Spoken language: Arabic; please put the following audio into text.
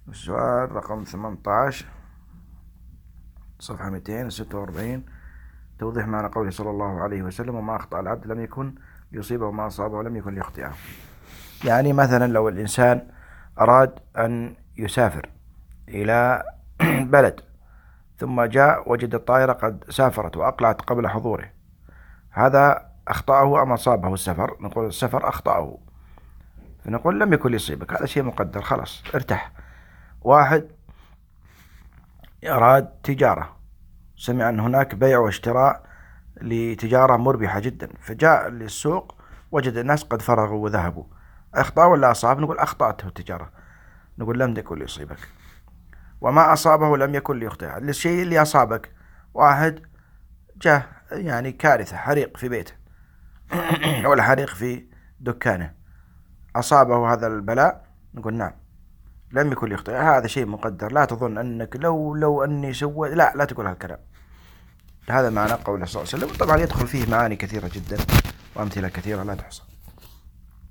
السؤال رقم 18 صفحة 246. توضيح معنى قوله صلى الله عليه وسلم: وما أخطأ العبد لم يكن ليصيبه وما أصابه لم يكن ليخطئه. يعني مثلا لو الإنسان أراد أن يسافر إلى بلد ثم جاء وجد الطائرة قد سافرت وأقلعت قبل حضوره، هذا أخطأه أم أصابه السفر؟ نقول السفر أخطأه، فنقول لم يكن ليصيبك، هذا شيء مقدر، خلاص ارتاح. واحد أراد تجارة، سمع أن هناك بيع واشتراء لتجارة مربحة جدا، فجاء للسوق وجد الناس قد فرغوا وذهبوا، أخطأ ولا أصاب؟ نقول أخطأته التجارة، نقول لم يكن ليصيبك. وما أصابه لم يكن ليخطئه. الشيء اللي أصابك، واحد جاء يعني كارثة، حريق في بيته ولا حريق في دكانه، أصابه هذا البلاء، نقول نعم لم يكن ليخطئه، هذا شيء مقدر، لا تظن أنك لو أني سويت، لا تقول هالكلام. هذا معنى قوله صلى الله عليه وسلم. طبعا يدخل فيه معاني كثيرة جدا وأمثلة كثيرة لا تحصى.